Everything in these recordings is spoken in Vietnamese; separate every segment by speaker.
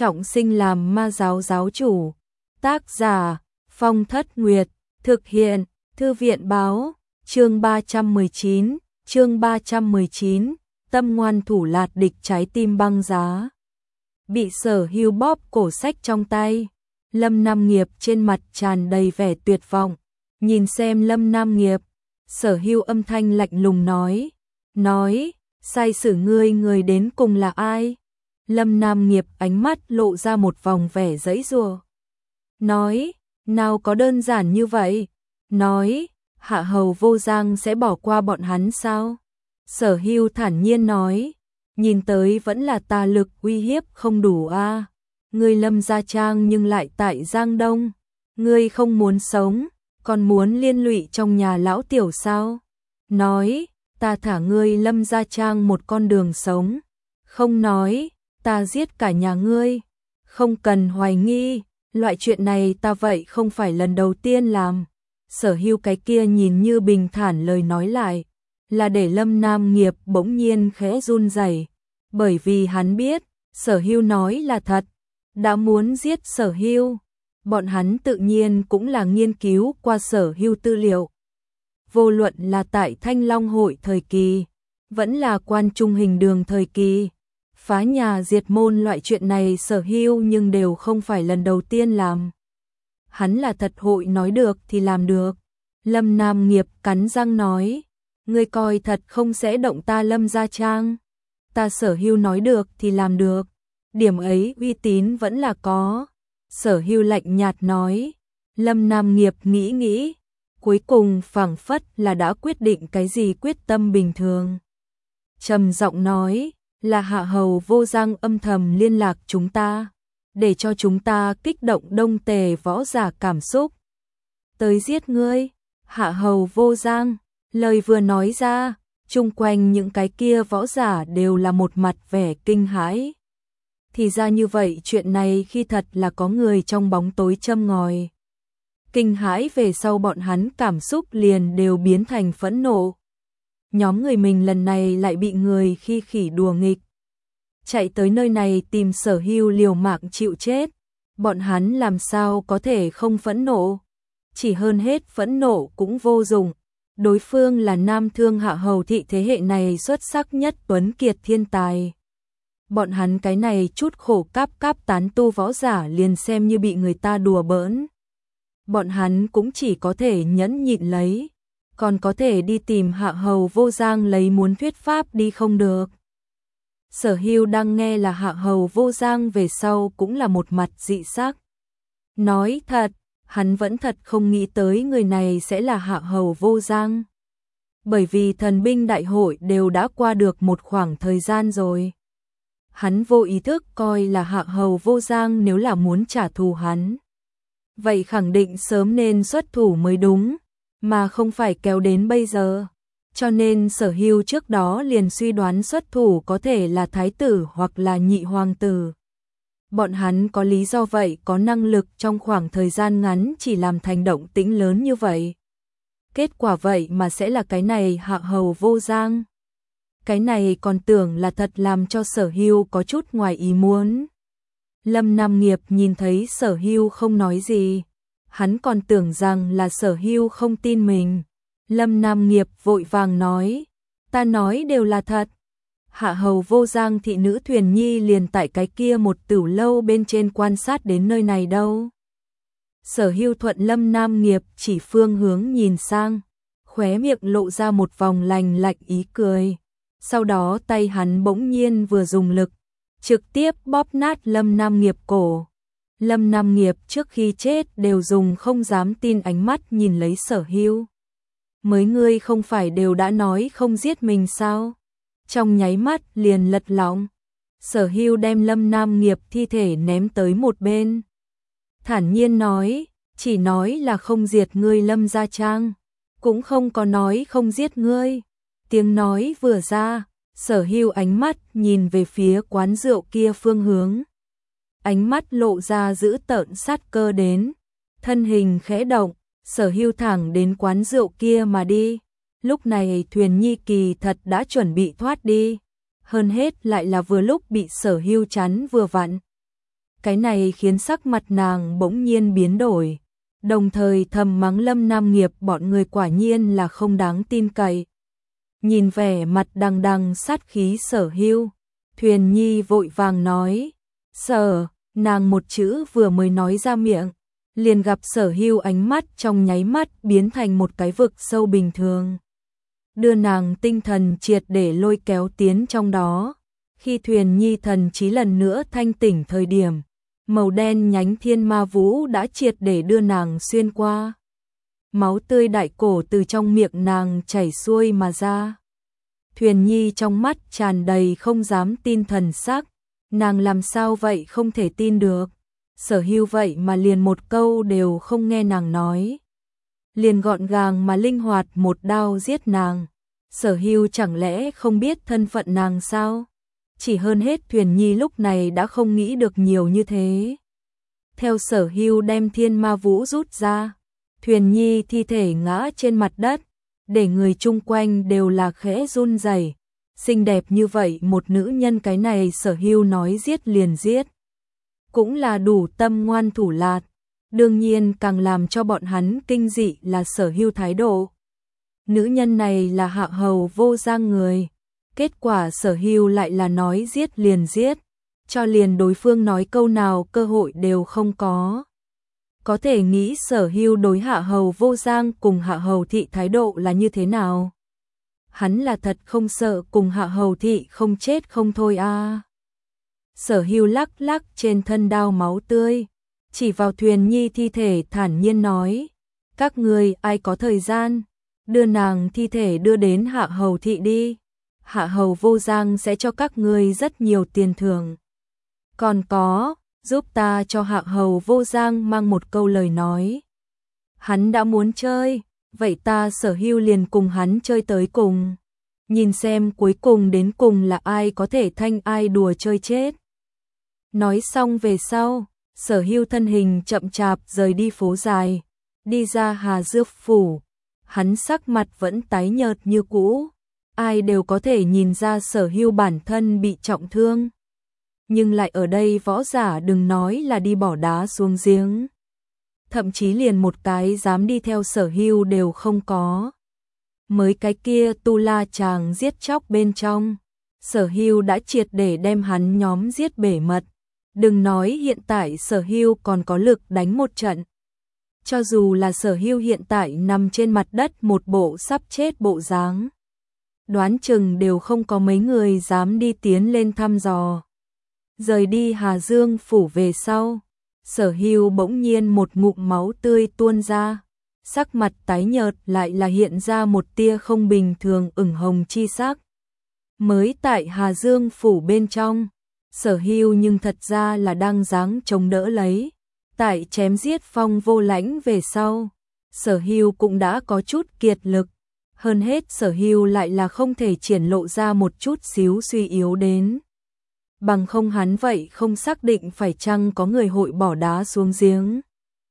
Speaker 1: trọng sinh làm ma giáo giáo chủ. Tác giả Phong Thất Nguyệt, thực hiện Thư viện báo, chương 319, tâm ngoan thủ lạt địch trái tim băng giá. Bị Sở Hưu bóp cổ sách trong tay, Lâm Nam Nghiệp trên mặt tràn đầy vẻ tuyệt vọng, nhìn xem Lâm Nam Nghiệp, Sở Hưu âm thanh lạnh lùng nói, sai xử ngươi người đến cùng là ai? Lâm Nam Nghiệp ánh mắt lộ ra một vòng vẻ giãy giụa. Nói, nào có đơn giản như vậy? Nói, Hạ Hầu Vô Giang sẽ bỏ qua bọn hắn sao? Sở Hưu thản nhiên nói, nhìn tới vẫn là tà lực uy hiếp không đủ a. Ngươi Lâm gia trang nhưng lại tại Giang Đông, ngươi không muốn sống, còn muốn liên lụy trong nhà lão tiểu sao? Nói, ta thả ngươi Lâm gia trang một con đường sống. Không nói, ta giết cả nhà ngươi. Không cần hoài nghi, loại chuyện này ta vậy không phải lần đầu tiên làm. Sở Hưu cái kia nhìn như bình thản lời nói lại, là để Lâm Nam Nghiệp bỗng nhiên khẽ run rẩy, bởi vì hắn biết, Sở Hưu nói là thật. Đã muốn giết Sở Hưu, bọn hắn tự nhiên cũng là nghiên cứu qua Sở Hưu tư liệu. Vô luận là tại Thanh Long hội thời kỳ, vẫn là Quan Trung Hình Đường thời kỳ, phá nhà diệt môn loại chuyện này Sở Hưu nhưng đều không phải lần đầu tiên làm. Hắn là thật hội nói được thì làm được. Lâm Nam Nghiệp cắn răng nói, ngươi coi thật không sẽ động ta Lâm gia trang. Ta Sở Hưu nói được thì làm được, điểm ấy uy tín vẫn là có. Sở Hưu lạnh nhạt nói. Lâm Nam Nghiệp nghĩ, cuối cùng phảng phất là đã quyết định cái gì quyết tâm bình thường. Trầm giọng nói, là Hạ Hầu Vô Giang âm thầm liên lạc chúng ta, để cho chúng ta kích động Đông Tề võ giả cảm xúc. Tới giết ngươi, Hạ Hầu Vô Giang, lời vừa nói ra, chung quanh những cái kia võ giả đều là một mặt vẻ kinh hãi. Thì ra như vậy chuyện này khi thật là có người trong bóng tối châm ngòi. Kinh hãi về sau bọn hắn cảm xúc liền đều biến thành phẫn nộ. Nhóm người mình lần này lại bị người khi khỉ đùa nghịch. Chạy tới nơi này tìm Sở Hưu liều mạng chịu chết. Bọn hắn làm sao có thể không phẫn nộ. Chỉ hơn hết phẫn nộ cũng vô dụng. Đối phương là Nam Thương Hạ Hầu thị thế hệ này xuất sắc nhất tuấn kiệt thiên tài. Bọn hắn cái này chút khổ cáp tán tu võ giả liền xem như bị người ta đùa bỡn. Bọn hắn cũng chỉ có thể nhẫn nhịn lấy, còn có thể đi tìm Hạ Hầu Vô Giang lấy muốn thuyết pháp đi không được. Sở Hưu đang nghe là Hạ Hầu Vô Giang về sau cũng là một mặt dị sắc. Nói thật, hắn vẫn thật không nghĩ tới người này sẽ là Hạ Hầu Vô Giang. Bởi vì thần binh đại hội đều đã qua được một khoảng thời gian rồi. Hắn vô ý thức coi là Hạ Hầu Vô Giang nếu là muốn trả thù hắn. Vậy khẳng định sớm nên xuất thủ mới đúng, mà không phải kéo đến bây giờ. Cho nên Sở Hưu trước đó liền suy đoán xuất thủ có thể là thái tử hoặc là nhị hoàng tử. Bọn hắn có lý do vậy, có năng lực trong khoảng thời gian ngắn chỉ làm thành động tĩnh lớn như vậy. Kết quả vậy mà sẽ là cái này Hạ Hầu Vô Giang. Cái này còn tưởng là thật làm cho Sở Hưu có chút ngoài ý muốn. Lâm Nam Nghiệp nhìn thấy Sở Hưu không nói gì, hắn còn tưởng rằng là Sở Hưu không tin mình. Lâm Nam Nghiệp vội vàng nói, ta nói đều là thật. Hạ Hầu Vô Giang thị nữ Thuyền Nhi liền tại cái kia một tửu lâu bên trên quan sát đến nơi này đâu. Sở Hưu thuận Lâm Nam Nghiệp chỉ phương hướng nhìn sang, khóe miệng lộ ra một vòng lành lạnh ý cười. Sau đó tay hắn bỗng nhiên vừa dùng lực, trực tiếp bóp nát Lâm Nam Nghiệp cổ. Lâm Nam Nghiệp trước khi chết đều dùng không dám tin ánh mắt nhìn lấy Sở Hưu. Mới ngươi không phải đều đã nói không giết mình sao? Trong nháy mắt liền lật lọng. Sở Hưu đem Lâm Nam Nghiệp thi thể ném tới một bên. Thản nhiên nói, chỉ nói là không diệt ngươi Lâm gia trang, cũng không có nói không giết ngươi. Tiếng nói vừa ra, Sở Hưu ánh mắt nhìn về phía quán rượu kia phương hướng. Ánh mắt lộ ra dữ tợn sát cơ đến, thân hình khẽ động, Sở Hưu thẳng đến quán rượu kia mà đi. Lúc này Thuyền Nhi kỳ thật đã chuẩn bị thoát đi, hơn hết lại là vừa lúc bị Sở Hưu chắn vừa vặn. Cái này khiến sắc mặt nàng bỗng nhiên biến đổi, đồng thời thầm mắng Lâm Nam Nghiệp bọn người quả nhiên là không đáng tin cậy. Nhìn vẻ mặt đằng đằng sát khí Sở Hưu, Thuyền Nhi vội vàng nói, Sở, nàng một chữ vừa mới nói ra miệng, liền gặp Sở Hưu ánh mắt trong nháy mắt biến thành một cái vực sâu bình thường, đưa nàng tinh thần triệt để lôi kéo tiến trong đó. Khi Thuyền Nhi thần trí lần nữa thanh tỉnh thời điểm, màu đen nhánh thiên ma vũ đã triệt để đưa nàng xuyên qua. Máu tươi đại cổ từ trong miệng nàng chảy xuôi mà ra. Thuyền Nhi trong mắt tràn đầy không dám tin thần sắc, nàng làm sao vậy không thể tin được. Sở Hưu vậy mà liền một câu đều không nghe nàng nói, liền gọn gàng mà linh hoạt một đao giết nàng. Sở Hưu chẳng lẽ không biết thân phận nàng sao? Chỉ hơn hết Thuyền Nhi lúc này đã không nghĩ được nhiều như thế. Theo Sở Hưu đem thiên ma vũ rút ra, Thuyền Nhi thi thể ngã trên mặt đất, để người chung quanh đều là khẽ run rẩy. Xinh đẹp như vậy một nữ nhân, cái này Sở Hưu nói giết liền giết, cũng là đủ tâm ngoan thủ lạt. Đương nhiên càng làm cho bọn hắn kinh dị là Sở Hưu thái độ. Nữ nhân này là hạ hầu vô giang người, kết quả Sở Hưu lại là nói giết liền giết, cho liền đối phương nói câu nào cơ hội đều không có. Có thể nghĩ Sở Hưu đối hạ hầu vô giang cùng hạ hầu thị thái độ là như thế nào? Hắn là thật không sợ cùng hạ hầu thị không chết không thôi à? Sở Hưu lắc lắc trên thân đao máu tươi, chỉ vào Thuyền Nhi thi thể thản nhiên nói, các người ai có thời gian, đưa nàng thi thể đưa đến hạ hầu thị đi. Hạ hầu vô giang sẽ cho các ngươi rất nhiều tiền thưởng. Còn có, giúp ta cho hạ hầu vô giang mang một câu lời nói. Hắn đã muốn chơi, vậy ta Sở Hưu liền cùng hắn chơi tới cùng. Nhìn xem cuối cùng đến cùng là ai có thể thanh ai đùa chơi chết. Nói xong về sau, Sở Hưu thân hình chậm chạp rời đi phố dài, đi ra Hà Dược phủ. Hắn sắc mặt vẫn tái nhợt như cũ, ai đều có thể nhìn ra Sở Hưu bản thân bị trọng thương. Nhưng lại ở đây võ giả đừng nói là đi bỏ đá xuống giếng, thậm chí liền một cái dám đi theo Sở Hưu đều không có. Mới cái kia tu la chàng giết chóc bên trong, Sở Hưu đã triệt để đem hắn nhóm giết bể mật. Đừng nói hiện tại Sở Hưu còn có lực đánh một trận. Cho dù là Sở Hưu hiện tại nằm trên mặt đất một bộ sắp chết bộ dáng, đoán chừng đều không có mấy người dám đi tiến lên thăm dò. Rời đi Hà Dương phủ về sau, Sở Hưu bỗng nhiên một ngụm máu tươi tuôn ra, sắc mặt tái nhợt lại là hiện ra một tia không bình thường ửng hồng chi sắc. Mới tại Hà Dương phủ bên trong, Sở Hưu nhưng thật ra là đang dáng chống đỡ lấy. Tại chém giết Phong Vô Lãnh về sau, Sở Hưu cũng đã có chút kiệt lực. Hơn hết Sở Hưu lại là không thể triển lộ ra một chút xíu suy yếu đến. Bằng không hắn vậy không xác định phải chăng có người hội bỏ đá xuống giếng.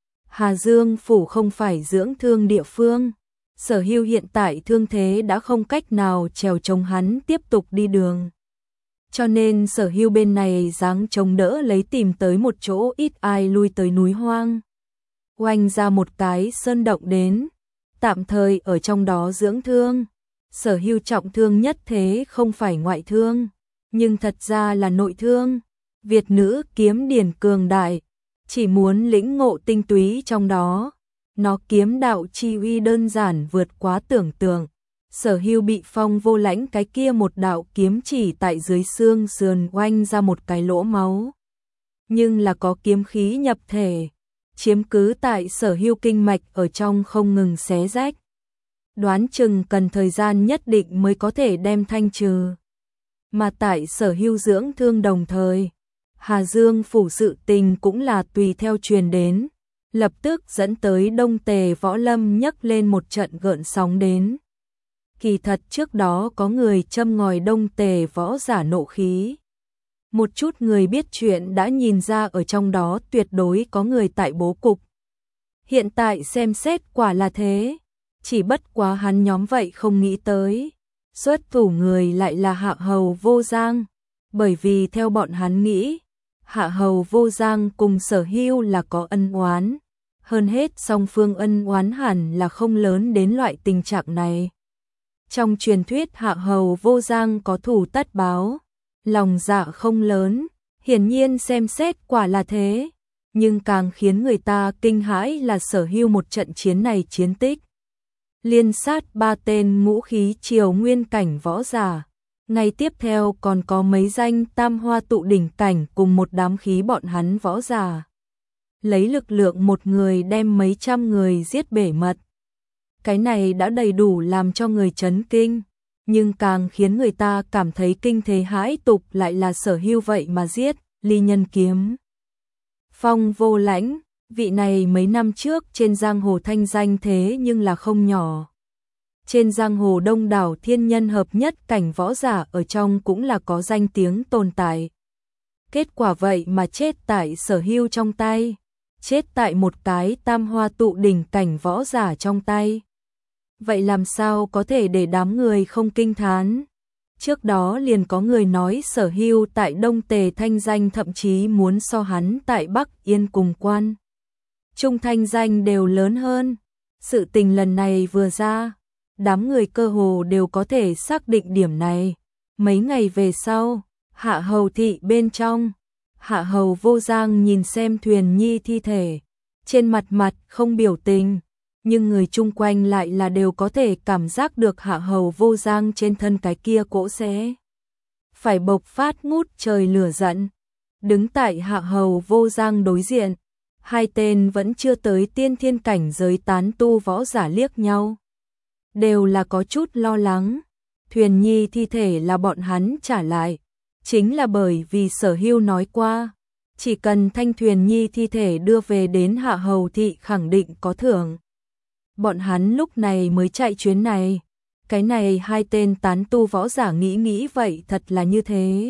Speaker 1: Hà Dương phủ không phải dưỡng thương địa phương. Sở Hưu hiện tại thương thế đã không cách nào trèo chống hắn tiếp tục đi đường. Cho nên Sở Hưu bên này dáng chống đỡ lấy tìm tới một chỗ ít ai lui tới núi hoang. Oanh ra một cái sơn động đến, tạm thời ở trong đó dưỡng thương. Sở Hưu trọng thương nhất thế không phải ngoại thương, nhưng thật ra là nội thương. Việt nữ kiếm điển cường đại, chỉ muốn lĩnh ngộ tinh túy trong đó. Nó kiếm đạo chi uy đơn giản vượt quá tưởng tượng. Sở Hưu bị Phong Vô Lãnh cái kia một đạo kiếm chỉ tại dưới xương sườn oanh ra một cái lỗ máu. Nhưng là có kiếm khí nhập thể, chiếm cứ tại Sở Hưu kinh mạch ở trong không ngừng xé rách. Đoán chừng cần thời gian nhất định mới có thể đem thanh trừ. Mà tại Sở Hưu dưỡng thương đồng thời, Hà Dương phủ sự tình cũng là tùy theo truyền đến, lập tức dẫn tới Đông Tề Võ Lâm nhấc lên một trận gợn sóng đến. Kỳ thật trước đó có người châm ngòi Đông Tề võ giả nộ khí. Một chút người biết chuyện đã nhìn ra ở trong đó tuyệt đối có người tại bố cục. Hiện tại xem xét quả là thế, chỉ bất quá hắn nhóm vậy không nghĩ tới. Xuất thủ người lại là Hạ Hầu Vô Giang, bởi vì theo bọn hắn nghĩ, Hạ Hầu Vô Giang cùng Sở Hưu là có ân oán, hơn hết song phương ân oán hẳn là không lớn đến loại tình trạng này. Trong truyền thuyết Hạ Hầu Vô Giang có thù tất báo, lòng dạ không lớn, hiển nhiên xem xét quả là thế, nhưng càng khiến người ta kinh hãi là Sở Hưu một trận chiến này chiến tích. Liên sát 3 tên ngũ khí triều nguyên cảnh võ giả, ngày tiếp theo còn có mấy danh tam hoa tụ đỉnh cảnh cùng một đám khí bọn hắn võ giả. Lấy lực lượng một người đem mấy trăm người giết bể mật. Cái này đã đầy đủ làm cho người chấn kinh, nhưng càng khiến người ta cảm thấy kinh thế hãi tục lại là Sở Hưu vậy mà giết Ly Nhân Kiếm. Phong Vô Lãnh, vị này mấy năm trước trên giang hồ thanh danh thế nhưng là không nhỏ. Trên giang hồ đông đảo thiên nhân hợp nhất cảnh võ giả ở trong cũng là có danh tiếng tồn tại. Kết quả vậy mà chết tại Sở Hưu trong tay, chết tại một cái tam hoa tụ đỉnh cảnh võ giả trong tay. Vậy làm sao có thể để đám người không kinh thán? Trước đó liền có người nói Sở Hưu tại Đông Tề thanh danh thậm chí muốn so hắn tại Bắc Yên cùng quan trung thanh danh đều lớn hơn. Sự tình lần này vừa ra, đám người cơ hồ đều có thể xác định điểm này. Mấy ngày về sau, Hạ Hầu thị bên trong, Hạ Hầu Vô Giang nhìn xem Thuyền Nhi thi thể, trên mặt không biểu tình, nhưng người chung quanh lại là đều có thể cảm giác được Hạ Hầu Vô Giang trên thân cái kia cỗ sẽ phải bộc phát ngút trời lửa giận. Đứng tại Hạ Hầu Vô Giang đối diện, hai tên vẫn chưa tới tiên thiên cảnh giới tán tu võ giả liếc nhau, đều là có chút lo lắng. Thuyền Nhi thi thể là bọn hắn trả lại, chính là bởi vì Sở Hưu nói qua, chỉ cần thanh Thuyền Nhi thi thể đưa về đến Hạ Hầu thị khẳng định có thưởng. Bọn hắn lúc này mới chạy chuyến này. Cái này hai tên tán tu võ giả nghĩ vậy thật là như thế.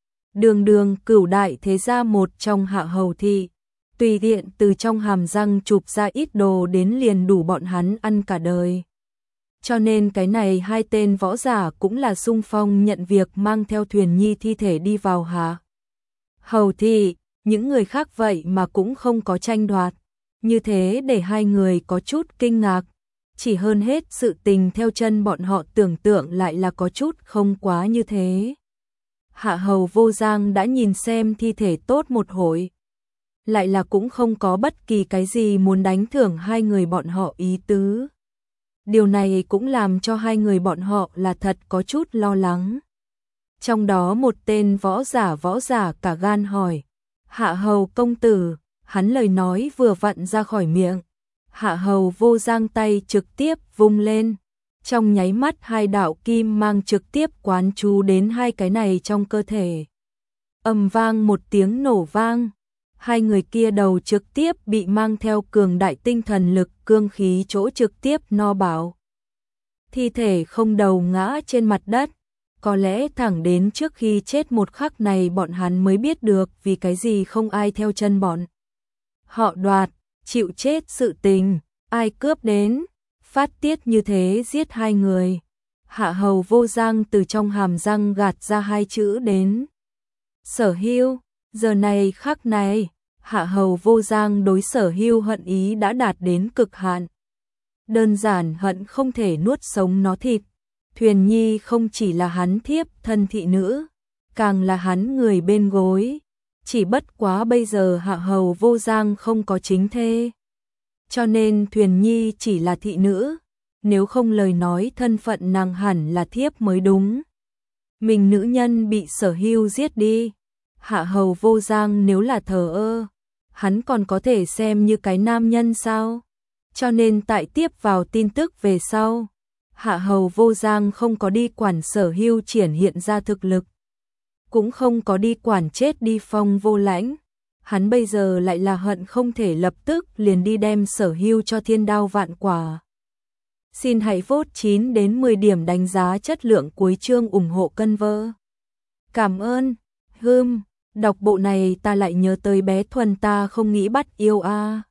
Speaker 1: Đường cửu đại thế gia một trong Hạ Hầu thị, tùy tiện từ trong hàm răng chụp ra ít đồ đến liền đủ bọn hắn ăn cả đời. Cho nên cái này hai tên võ giả cũng là xung phong nhận việc mang theo Thuyền Nhi thi thể đi vào Hạ Hầu thị. Những người khác vậy mà cũng không có tranh đoạt, như thế để hai người có chút kinh ngạc. Chỉ hơn hết sự tình theo chân bọn họ tưởng tượng lại là có chút không quá như thế. Hạ Hầu Vô Giang đã nhìn xem thi thể tốt một hồi, lại là cũng không có bất kỳ cái gì muốn đánh thưởng hai người bọn họ ý tứ. Điều này cũng làm cho hai người bọn họ là thật có chút lo lắng. Trong đó một tên võ giả cả gan hỏi, Hạ Hầu công tử, hắn lời nói vừa vặn ra khỏi miệng. Hạ Hầu Vô Giang tay trực tiếp vung lên, trong nháy mắt hai đạo kim mang trực tiếp quán chú đến hai cái này trong cơ thể. Ầm vang một tiếng nổ vang, hai người kia đầu trực tiếp bị mang theo cường đại tinh thần lực cương khí chỗ trực tiếp no bảo. Thi thể không đầu ngã trên mặt đất, có lẽ thẳng đến trước khi chết một khắc này bọn hắn mới biết được vì cái gì không ai theo chân bọn họ đoạt, chịu chết sự tình, ai cướp đến, phát tiết như thế giết hai người. Hạ Hầu Vô Giang từ trong hàm răng gạt ra hai chữ đến. Sở Hưu, giờ này khắc này, Hạ Hầu Vô Giang đối Sở Hưu hận ý đã đạt đến cực hạn. Đơn giản hận không thể nuốt sống nó thịt. Thuyền Nhi không chỉ là hắn thiếp thân thị nữ, càng là hắn người bên gối. Chỉ bất quá bây giờ Hạ Hầu Vô Giang không có chính thê, cho nên Thuyền Nhi chỉ là thị nữ, nếu không lời nói thân phận nàng hẳn là thiếp mới đúng. Mình nữ nhân bị Sở Hưu giết đi, Hạ Hầu Vô Giang nếu là thờ ơ, hắn còn có thể xem như cái nam nhân sao? Cho nên tại tiếp vào tin tức về sau, Hạ Hầu Vô Giang không có đi quản Sở Hưu triển hiện ra thực lực, cũng không có đi quản chết đi Phong Vô Lãnh. Hắn bây giờ lại là hận không thể lập tức liền đi đem Sở Hưu cho thiên đao vạn quả. Xin hãy vote 9 đến 10 điểm đánh giá chất lượng cuối chương ủng hộ cân vơ. Cảm ơn. Đọc bộ này ta lại nhớ tới bé Thuần ta không nghĩ bắt yêu a.